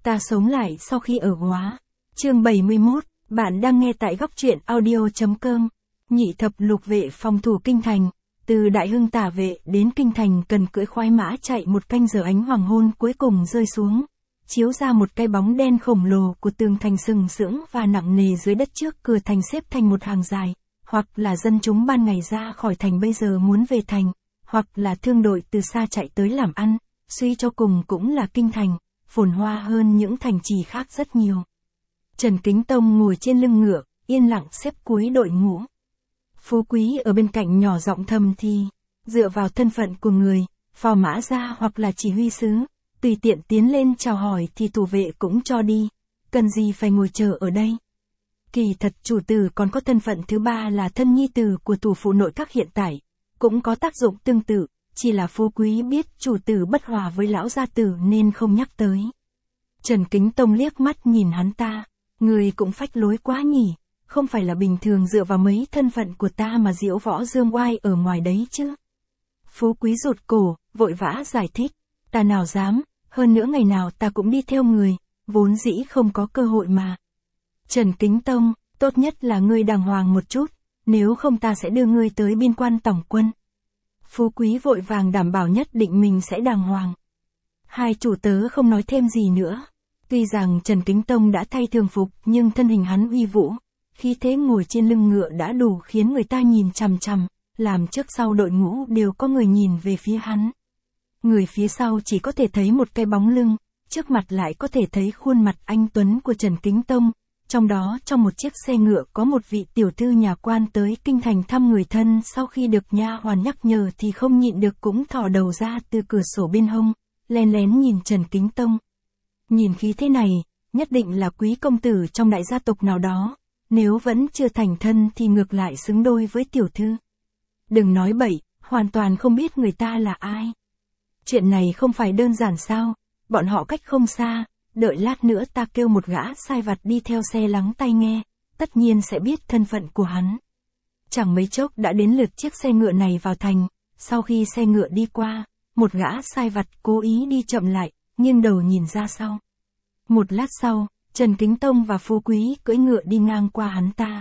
Ta sống lại sau khi ở Góa. Chương 71, bạn đang nghe tại góc truyện audio.com. Nhị thập lục vệ phòng thủ kinh thành, từ Đại Hưng Tả vệ đến kinh thành cần cưỡi khoái mã chạy một canh giờ, ánh hoàng hôn cuối cùng rơi xuống, chiếu ra một cái bóng đen khổng lồ của tường thành sừng sững và nặng nề dưới đất trước cửa thành xếp thành một hàng dài, hoặc là dân chúng ban ngày ra khỏi thành bây giờ muốn về thành, hoặc là thương đội từ xa chạy tới làm ăn, suy cho cùng cũng là kinh thành, phồn hoa hơn những thành trì khác rất nhiều. Trần Kính Tông ngồi trên lưng ngựa, yên lặng xếp cuối đội ngũ. Phú Quý ở bên cạnh nhỏ giọng thầm thì, dựa vào thân phận của người, phò mã gia hoặc là chỉ huy sứ, tùy tiện tiến lên chào hỏi thì thủ vệ cũng cho đi, cần gì phải ngồi chờ ở đây. Kỳ thật chủ tử còn có thân phận thứ ba là thân nhi tử của thủ phủ nội các hiện tại, cũng có tác dụng tương tự, chỉ là Phú Quý biết chủ tử bất hòa với lão gia tử nên không nhắc tới. Trần Kính Tông liếc mắt nhìn hắn ta, người cũng phách lối quá nhỉ, không phải là bình thường dựa vào mấy thân phận của ta mà diễu võ dương oai ở ngoài đấy chứ. Phú Quý rụt cổ, vội vã giải thích, ta nào dám, hơn nữa ngày nào ta cũng đi theo người, vốn dĩ không có cơ hội mà. Trần Kính Tông, tốt nhất là ngươi đàng hoàng một chút, nếu không ta sẽ đưa ngươi tới biên quan tổng quân. Phú Quý vội vàng đảm bảo nhất định mình sẽ đàng hoàng. Hai chủ tớ không nói thêm gì nữa. Tuy rằng Trần Kính Tông đã thay thường phục nhưng thân hình hắn uy vũ, khí thế ngồi trên lưng ngựa đã đủ khiến người ta nhìn chằm chằm, làm trước sau đội ngũ đều có người nhìn về phía hắn. Người phía sau chỉ có thể thấy một cái bóng lưng, trước mặt lại có thể thấy khuôn mặt anh tuấn của Trần Kính Tông, trong đó trong một chiếc xe ngựa có một vị tiểu thư nhà quan tới kinh thành thăm người thân, sau khi được nha hoàn nhắc nhở thì không nhịn được cũng thò đầu ra từ cửa sổ bên hông, lén lén nhìn Trần Kính Tông. Nhìn khí thế này, nhất định là quý công tử trong đại gia tộc nào đó, nếu vẫn chưa thành thân thì ngược lại xứng đôi với tiểu thư. Đừng nói bậy, hoàn toàn không biết người ta là ai. Chuyện này không phải đơn giản sao, bọn họ cách không xa, đợi lát nữa ta kêu một gã sai vặt đi theo xe lắng tai nghe, tất nhiên sẽ biết thân phận của hắn. Chẳng mấy chốc đã đến lượt chiếc xe ngựa này vào thành, sau khi xe ngựa đi qua, một gã sai vặt cố ý đi chậm lại, nghiêng đầu nhìn ra sau. Một lát sau, Trần Kính Tông và Phú Quý cưỡi ngựa đi ngang qua hắn ta.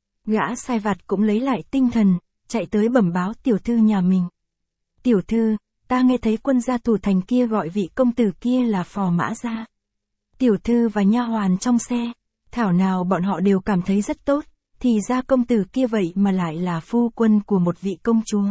Gã sai vặt cũng lấy lại tinh thần, chạy tới bẩm báo tiểu thư nhà mình. Tiểu thư, ta nghe thấy quân gia thủ thành kia gọi vị công tử kia là phò mã gia. Tiểu thư và nha hoàn trong xe, thảo nào bọn họ đều cảm thấy rất tốt, thì ra công tử kia vậy mà lại là phu quân của một vị công chúa.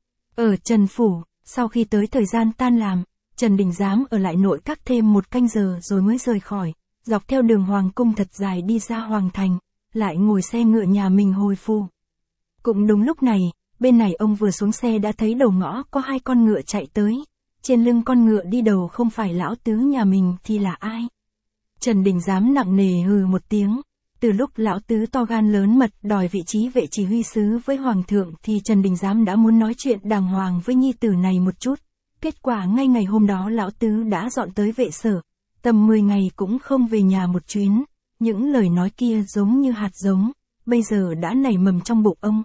Ở Trần Phủ, sau khi tới thời gian tan làm, Trần Đình Giám ở lại nội các thêm một canh giờ rồi mới rời khỏi, dọc theo đường Hoàng Cung thật dài đi ra Hoàng Thành, lại ngồi xe ngựa nhà mình hồi phủ. Cũng đúng lúc này, bên này ông vừa xuống xe đã thấy đầu ngõ có hai con ngựa chạy tới, trên lưng con ngựa đi đầu không phải lão tứ nhà mình thì là ai? Trần Đình Giám nặng nề hừ một tiếng, từ lúc lão tứ to gan lớn mật đòi vị trí vệ chỉ huy sứ với Hoàng thượng thì Trần Đình Giám đã muốn nói chuyện đàng hoàng với nhi tử này một chút. Kết quả ngay ngày hôm đó lão tứ đã dọn tới vệ sở, tầm 10 ngày cũng không về nhà một chuyến, những lời nói kia giống như hạt giống, bây giờ đã nảy mầm trong bụng ông.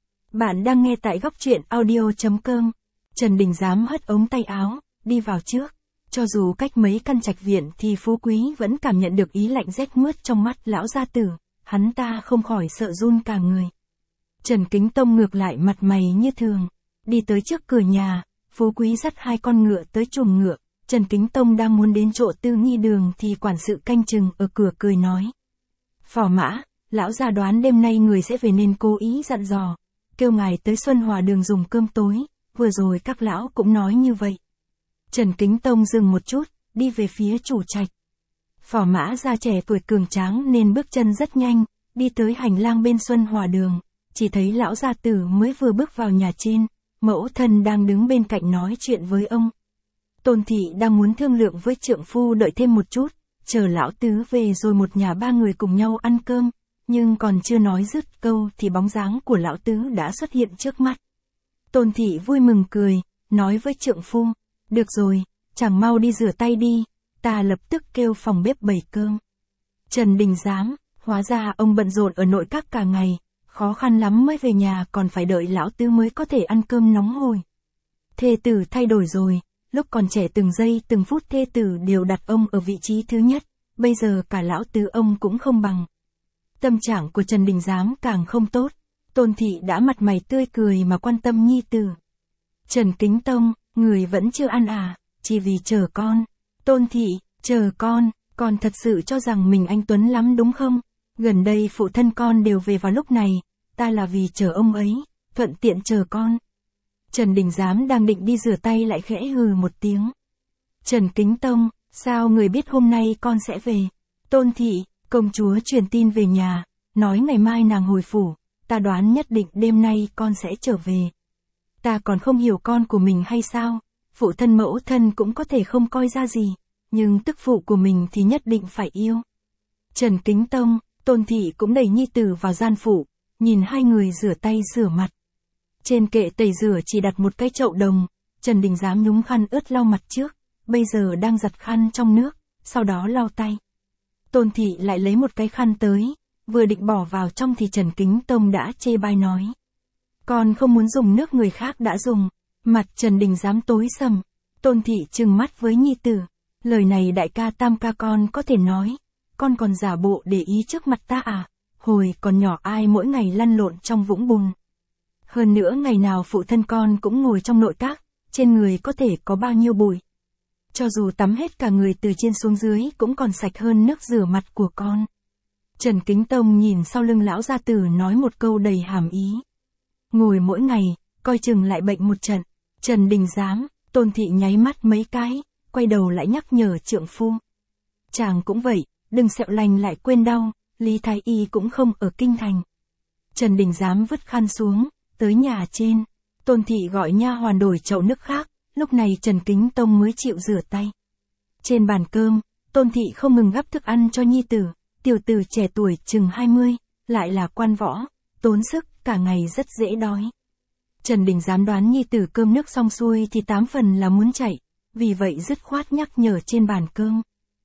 Bạn đang nghe tại góc truyện audio.com. Trần Đình Giám hất ống tay áo, đi vào trước. Cho dù cách mấy căn trạch viện thì Phú Quý vẫn cảm nhận được ý lạnh rét mướt trong mắt lão gia tử, hắn ta không khỏi sợ run cả người. Trần Kính Tông ngược lại mặt mày như thường, đi tới trước cửa nhà, Phú Quý dắt hai con ngựa tới chuồng ngựa, Trần Kính Tông đang muốn đến chỗ Tư Nghi Đường thì quản sự canh chừng ở cửa cười nói. Phò mã, lão gia đoán đêm nay người sẽ về nên cố ý dặn dò, kêu ngài tới Xuân Hòa Đường dùng cơm tối, vừa rồi các lão cũng nói như vậy. Trần Kính Tông dừng một chút, đi về phía chủ trạch. Phò mã gia trẻ tuổi cường tráng nên bước chân rất nhanh, đi tới hành lang bên Xuân Hòa Đường, chỉ thấy lão gia tử mới vừa bước vào nhà trên, mẫu thân đang đứng bên cạnh nói chuyện với ông. Tôn thị đang muốn thương lượng với trượng phu đợi thêm một chút, chờ lão tứ về rồi một nhà ba người cùng nhau ăn cơm, nhưng còn chưa nói dứt câu thì bóng dáng của lão tứ đã xuất hiện trước mắt. Tôn thị vui mừng cười, nói với trượng phu, được rồi, chàng mau đi rửa tay đi, ta lập tức kêu phòng bếp bày cơm. Trần Đình Giám, hóa ra ông bận rộn ở nội các cả ngày, khó khăn lắm mới về nhà còn phải đợi lão tứ mới có thể ăn cơm nóng hổi. Thê tử thay đổi rồi, lúc còn trẻ từng giây từng phút thê tử đều đặt ông ở vị trí thứ nhất, bây giờ cả lão tứ ông cũng không bằng. Tâm trạng của Trần Đình Giám càng không tốt, Tôn Thị đã mặt mày tươi cười mà quan tâm nhi tử. Trần Kính Tông, người vẫn chưa ăn à, chỉ vì chờ con. Tôn Thị, chờ con thật sự cho rằng mình anh Tuấn lắm đúng không? Gần đây phụ thân con đều về vào lúc này, ta là vì chờ ông ấy, thuận tiện chờ con. Trần Đình Giám đang định đi rửa tay lại khẽ hừ một tiếng. Trần Kính Tông, sao người biết hôm nay con sẽ về? Tôn Thị, công chúa truyền tin về nhà, nói ngày mai nàng hồi phủ, ta đoán nhất định đêm nay con sẽ trở về. Ta còn không hiểu con của mình hay sao? Phụ thân mẫu thân cũng có thể không coi ra gì, nhưng tức phụ của mình thì nhất định phải yêu. Trần Kính Tông, Tôn Thị cũng đẩy nhi tử vào gian phủ, nhìn hai người rửa tay rửa mặt. Trên kệ tẩy rửa chỉ đặt một cái chậu đồng, Trần Đình Giám nhúng khăn ướt lau mặt trước, bây giờ đang giặt khăn trong nước, sau đó lau tay. Tôn Thị lại lấy một cái khăn tới, vừa định bỏ vào trong thì Trần Kính Tông đã chê bai nói. Con không muốn dùng nước người khác đã dùng. Mặt Trần Đình Giám tối sầm. Tôn Thị trừng mắt với nhi tử. Lời này đại ca tam ca con có thể nói. Con còn giả bộ để ý trước mặt ta à? Hồi còn nhỏ ai mỗi ngày lăn lộn trong vũng bùn. Hơn nữa ngày nào phụ thân con cũng ngồi trong nội các, trên người có thể có bao nhiêu bụi. Cho dù tắm hết cả người từ trên xuống dưới cũng còn sạch hơn nước rửa mặt của con. Trần Kính Tông nhìn sau lưng lão gia tử nói một câu đầy hàm ý. Ngồi mỗi ngày, coi chừng lại bệnh một trận. Trần Đình Giám, Tôn Thị nháy mắt mấy cái, quay đầu lại nhắc nhở trượng phu. Chàng cũng vậy, đừng sẹo lành lại quên đau, Lý Thái Y cũng không ở kinh thành. Trần Đình Giám vứt khăn xuống, tới nhà trên. Tôn Thị gọi nha hoàn đổi chậu nước khác, lúc này Trần Kính Tông mới chịu rửa tay. Trên bàn cơm, Tôn Thị không ngừng gắp thức ăn cho nhi tử, tiểu tử trẻ tuổi chừng 20, lại là quan võ, tốn sức, cả ngày rất dễ đói. Trần Đình Giám đoán nhi tử cơm nước xong xuôi thì 8 phần là muốn chạy, vì vậy dứt khoát nhắc nhở trên bàn cơm.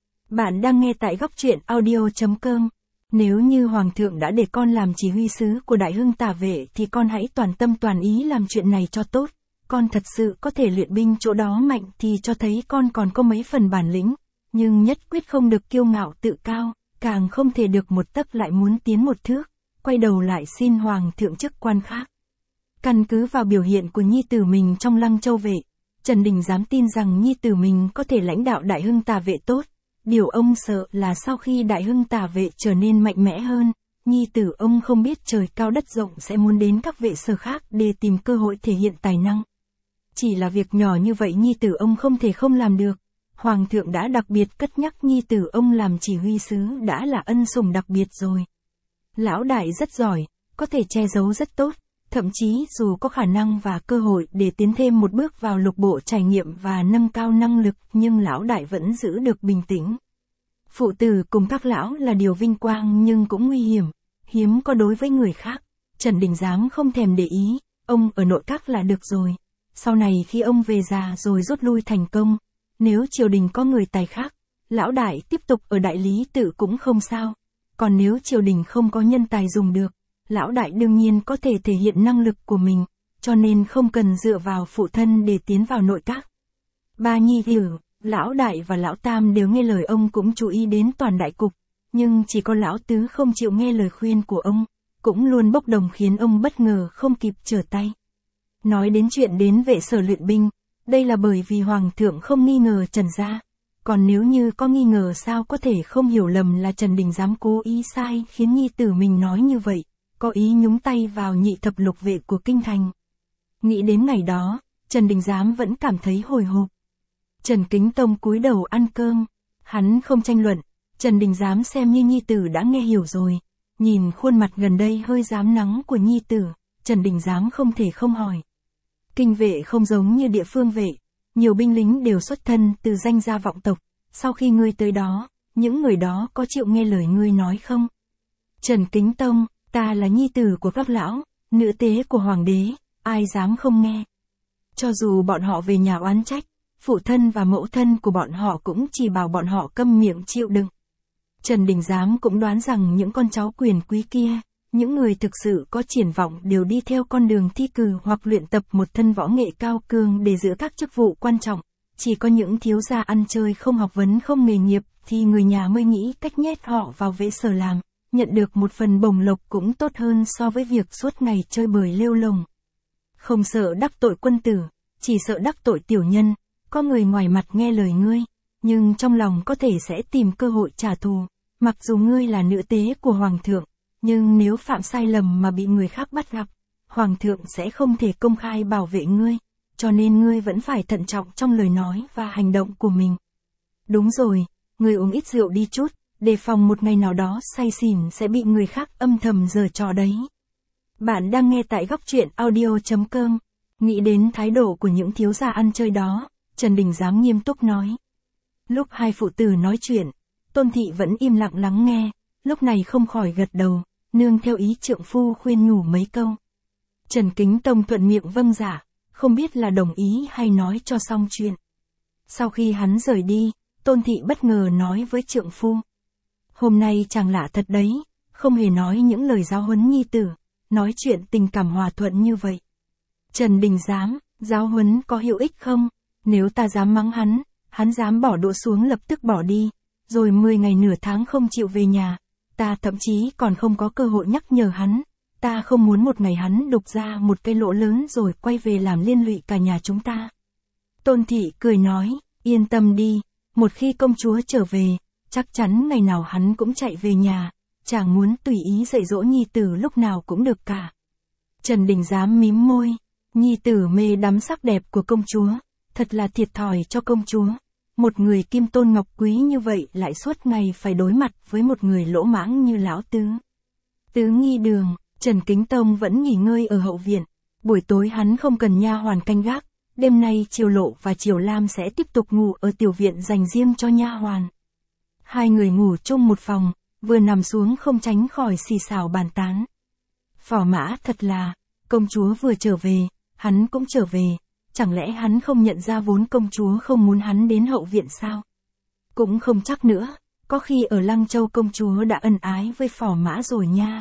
Bạn đang nghe tại góc truyện audio.com. Nếu như Hoàng thượng đã để con làm chỉ huy sứ của Đại Hưng Tả Vệ thì con hãy toàn tâm toàn ý làm chuyện này cho tốt. Con thật sự có thể luyện binh chỗ đó mạnh thì cho thấy con còn có mấy phần bản lĩnh, nhưng nhất quyết không được kiêu ngạo tự cao, càng không thể được một tấc lại muốn tiến một thước, quay đầu lại xin Hoàng thượng chức quan khác. Căn cứ vào biểu hiện của nhi tử mình trong Lăng Châu Vệ, Trần Đình Giám tin rằng nhi tử mình có thể lãnh đạo Đại Hưng Tả Vệ tốt. Điều ông sợ là sau khi Đại Hưng Tả Vệ trở nên mạnh mẽ hơn, nhi tử ông không biết trời cao đất rộng sẽ muốn đến các vệ sở khác để tìm cơ hội thể hiện tài năng. Chỉ là việc nhỏ như vậy nhi tử ông không thể không làm được. Hoàng thượng đã đặc biệt cất nhắc nhi tử ông làm chỉ huy sứ đã là ân sủng đặc biệt rồi. Lão đại rất giỏi, có thể che giấu rất tốt, thậm chí dù có khả năng và cơ hội để tiến thêm một bước vào lục bộ trải nghiệm và nâng cao năng lực nhưng lão đại vẫn giữ được bình tĩnh. Phụ tử cùng các lão là điều vinh quang nhưng cũng nguy hiểm, hiếm có đối với người khác. Trần Đình Giám không thèm để ý, ông ở nội các là được rồi. Sau này khi ông về già rồi rút lui thành công, nếu triều đình có người tài khác, lão đại tiếp tục ở đại lý tự cũng không sao. Còn nếu triều đình không có nhân tài dùng được, lão đại đương nhiên có thể thể hiện năng lực của mình, cho nên không cần dựa vào phụ thân để tiến vào nội các. Ba nhi tử, lão đại và lão tam đều nghe lời ông cũng chú ý đến toàn đại cục, nhưng chỉ có lão tứ không chịu nghe lời khuyên của ông, cũng luôn bốc đồng khiến ông bất ngờ không kịp trở tay. Nói đến chuyện đến vệ sở luyện binh, đây là bởi vì Hoàng thượng không nghi ngờ Trần gia. Còn nếu như có nghi ngờ sao có thể không hiểu lầm là Trần Đình Giám cố ý sai khiến nhi tử mình nói như vậy, có ý nhúng tay vào nhị thập lục vệ của kinh thành. Nghĩ đến ngày đó, Trần Đình Giám vẫn cảm thấy hồi hộp. Trần Kính Tông cúi đầu ăn cơm, hắn không tranh luận, Trần Đình Giám xem như nhi tử đã nghe hiểu rồi. Nhìn khuôn mặt gần đây hơi rám nắng của nhi tử, Trần Đình Giám không thể không hỏi. Kinh vệ không giống như địa phương vệ, nhiều binh lính đều xuất thân từ danh gia vọng tộc, sau khi ngươi tới đó, những người đó có chịu nghe lời ngươi nói không? Trần Kính Tông, ta là nhi tử của các lão, nữ tế của hoàng đế, ai dám không nghe? Cho dù bọn họ về nhà oán trách, phụ thân và mẫu thân của bọn họ cũng chỉ bảo bọn họ câm miệng chịu đựng. Trần Đình Giám cũng đoán rằng những con cháu quyền quý kia, những người thực sự có triển vọng đều đi theo con đường thi cử hoặc luyện tập một thân võ nghệ cao cường để giữ các chức vụ quan trọng. Chỉ có những thiếu gia ăn chơi không học vấn không nghề nghiệp thì người nhà mới nghĩ cách nhét họ vào vệ sở làm, nhận được một phần bổng lộc cũng tốt hơn so với việc suốt ngày chơi bời lêu lồng. Không sợ đắc tội quân tử, chỉ sợ đắc tội tiểu nhân, có người ngoài mặt nghe lời ngươi, nhưng trong lòng có thể sẽ tìm cơ hội trả thù, mặc dù ngươi là nữ tế của Hoàng thượng, nhưng nếu phạm sai lầm mà bị người khác bắt gặp, Hoàng thượng sẽ không thể công khai bảo vệ ngươi, cho nên ngươi vẫn phải thận trọng trong lời nói và hành động của mình. Đúng rồi, ngươi uống ít rượu đi chút, đề phòng một ngày nào đó say xỉn sẽ bị người khác âm thầm giở trò đấy. Bạn đang nghe tại góc truyện audio.com. Nghĩ đến thái độ của những thiếu gia ăn chơi đó, Trần Đình Giám nghiêm túc nói. Lúc hai phụ tử nói chuyện, Tôn Thị vẫn im lặng lắng nghe, lúc này không khỏi gật đầu, nương theo ý trượng phu khuyên nhủ mấy câu. Trần Kính Tông thuận miệng vâng dạ, không biết là đồng ý hay nói cho xong chuyện. Sau khi hắn rời đi, Tôn Thị bất ngờ nói với trượng phu. Hôm nay chàng lạ thật đấy, không hề nói những lời giáo huấn nhi tử, nói chuyện tình cảm hòa thuận như vậy. Trần Đình Giám, giáo huấn có hiệu ích không? Nếu ta dám mắng hắn dám bỏ đũa xuống lập tức bỏ đi, rồi 10 ngày nửa tháng không chịu về nhà, ta thậm chí còn không có cơ hội nhắc nhở hắn, ta không muốn một ngày hắn đục ra một cái lỗ lớn rồi quay về làm liên lụy cả nhà chúng ta. Tôn Thị cười nói, yên tâm đi, một khi công chúa trở về, chắc chắn ngày nào hắn cũng chạy về nhà, chàng muốn tùy ý dạy dỗ nhi tử lúc nào cũng được cả. Trần Đình Giám mím môi, nhi tử mê đắm sắc đẹp của công chúa, thật là thiệt thòi cho công chúa. Một người kim tôn ngọc quý như vậy lại suốt ngày phải đối mặt với một người lỗ mãng như lão tứ. Tứ Nghi Đường, Trần Kính Tông vẫn nghỉ ngơi ở hậu viện, buổi tối hắn không cần nha hoàn canh gác, đêm nay Triều Lộ và Triều Lam sẽ tiếp tục ngủ ở tiểu viện dành riêng cho nha hoàn. Hai người ngủ chung một phòng, vừa nằm xuống không tránh khỏi xì xào bàn tán. Phò Mã thật là, công chúa vừa trở về, hắn cũng trở về, chẳng lẽ hắn không nhận ra vốn công chúa không muốn hắn đến hậu viện sao? Cũng không chắc nữa, có khi ở Lăng Châu công chúa đã ân ái với Phò Mã rồi nha.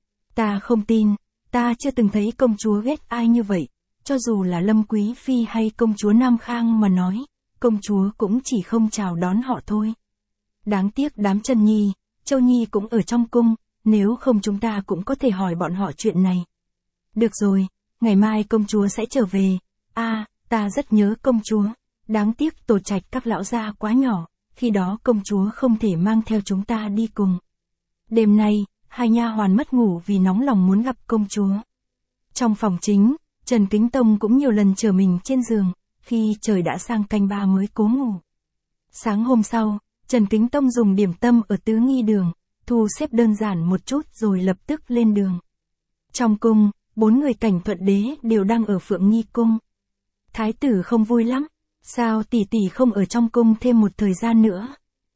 Ta không tin, ta chưa từng thấy công chúa ghét ai như vậy, cho dù là Lâm Quý Phi hay công chúa Nam Khang mà nói, công chúa cũng chỉ không chào đón họ thôi. Đáng tiếc đám Trân Nhi, Châu Nhi cũng ở trong cung, nếu không chúng ta cũng có thể hỏi bọn họ chuyện này. Được rồi, ngày mai công chúa sẽ trở về. Ta rất nhớ công chúa. Đáng tiếc Tổ Trạch các lão gia quá nhỏ, khi đó công chúa không thể mang theo chúng ta đi cùng. Đêm nay, hai nha hoàn mất ngủ vì nóng lòng muốn gặp công chúa. Trong phòng chính, Trần Kính Tông cũng nhiều lần chờ mình trên giường, khi trời đã sang canh 3 mới cố ngủ. Sáng hôm sau, Trần Kính Tông dùng điểm tâm ở Tứ Nghi Đường, thu xếp đơn giản một chút rồi lập tức lên đường. Trong cung, 4 người Cảnh Thuận Đế đều đang ở Phượng Nghi Cung. Thái tử không vui lắm, sao tỷ tỷ không ở trong cung thêm một thời gian nữa?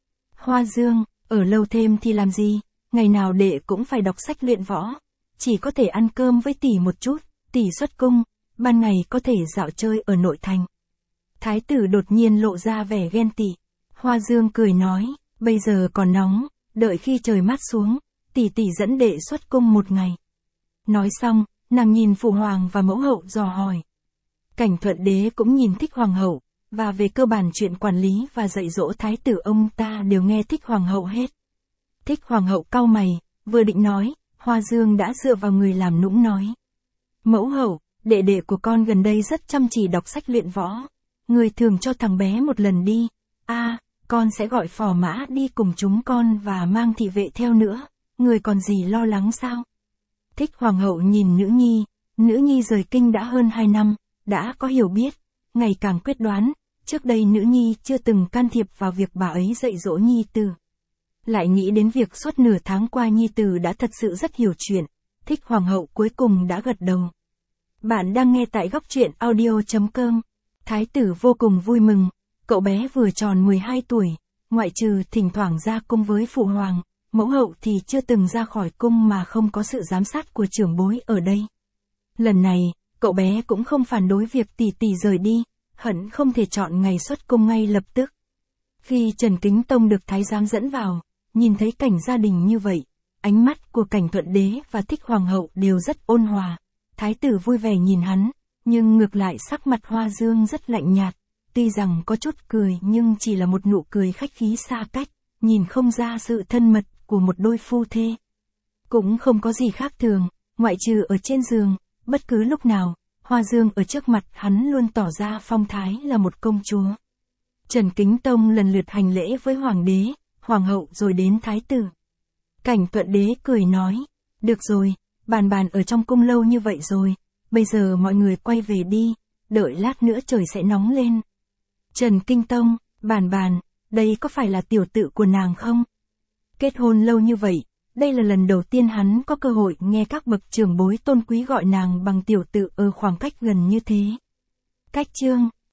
Hoa Dương, ở lâu thêm thì làm gì, ngày nào đệ cũng phải đọc sách luyện võ, chỉ có thể ăn cơm với tỷ một chút, tỷ xuất cung, ban ngày có thể dạo chơi ở nội thành. Thái tử đột nhiên lộ ra vẻ ghen tị. Hoa Dương cười nói, bây giờ còn nóng, đợi khi trời mát xuống, tỷ tỷ dẫn đệ xuất cung một ngày. Nói xong, nàng nhìn phụ hoàng và mẫu hậu dò hỏi. Cảnh Thuận Đế cũng nhìn Thích Hoàng hậu, và về cơ bản chuyện quản lý và dạy dỗ thái tử ông ta đều nghe Thích Hoàng hậu hết. Thích Hoàng hậu cau mày, vừa định nói, Hoa Dương đã dựa vào người làm nũng nói. Mẫu hậu, đệ đệ của con gần đây rất chăm chỉ đọc sách luyện võ, người thường cho thằng bé một lần đi. Con sẽ gọi Phò Mã đi cùng chúng con và mang thị vệ theo nữa, người còn gì lo lắng sao? Thích Hoàng hậu nhìn nữ nhi rời kinh đã hơn 2 năm, đã có hiểu biết, ngày càng quyết đoán, trước đây nữ nhi chưa từng can thiệp vào việc bà ấy dạy dỗ nhi tử. Lại nghĩ đến việc suốt nửa tháng qua nhi tử đã thật sự rất hiểu chuyện, Thích Hoàng hậu cuối cùng đã gật đầu. Bạn đang nghe tại góc truyện audio.com. Thái tử vô cùng vui mừng, cậu bé vừa tròn 12 tuổi, ngoại trừ thỉnh thoảng ra cung với phụ hoàng, mẫu hậu thì chưa từng ra khỏi cung mà không có sự giám sát của trưởng bối ở đây. Lần này, cậu bé cũng không phản đối việc tỷ tỷ rời đi, hận không thể chọn ngày xuất cung ngay lập tức. Khi Trần Kính Tông được thái giám dẫn vào, nhìn thấy cảnh gia đình như vậy, ánh mắt của Cảnh Thuận Đế và Thích Hoàng hậu đều rất ôn hòa. Thái tử vui vẻ nhìn hắn, nhưng ngược lại sắc mặt Hoa Dương rất lạnh nhạt, tuy rằng có chút cười nhưng chỉ là một nụ cười khách khí xa cách, nhìn không ra sự thân mật của một đôi phu thê. Cũng không có gì khác thường, ngoại trừ ở trên giường, bất cứ lúc nào, Hoa Dương ở trước mặt hắn luôn tỏ ra phong thái là một công chúa. Trần Kính Tông lần lượt hành lễ với hoàng đế, hoàng hậu rồi đến thái tử. Cảnh Thuận Đế cười nói, được rồi, bàn ở trong cung lâu như vậy rồi, bây giờ mọi người quay về đi, đợi lát nữa trời sẽ nóng lên. Trần Kinh Tông, bàn, đây có phải là tiểu tự của nàng không? Kết hôn lâu như vậy, đây là lần đầu tiên hắn có cơ hội nghe các bậc trưởng bối tôn quý gọi nàng bằng tiểu tự ở khoảng cách gần như thế. Cách chương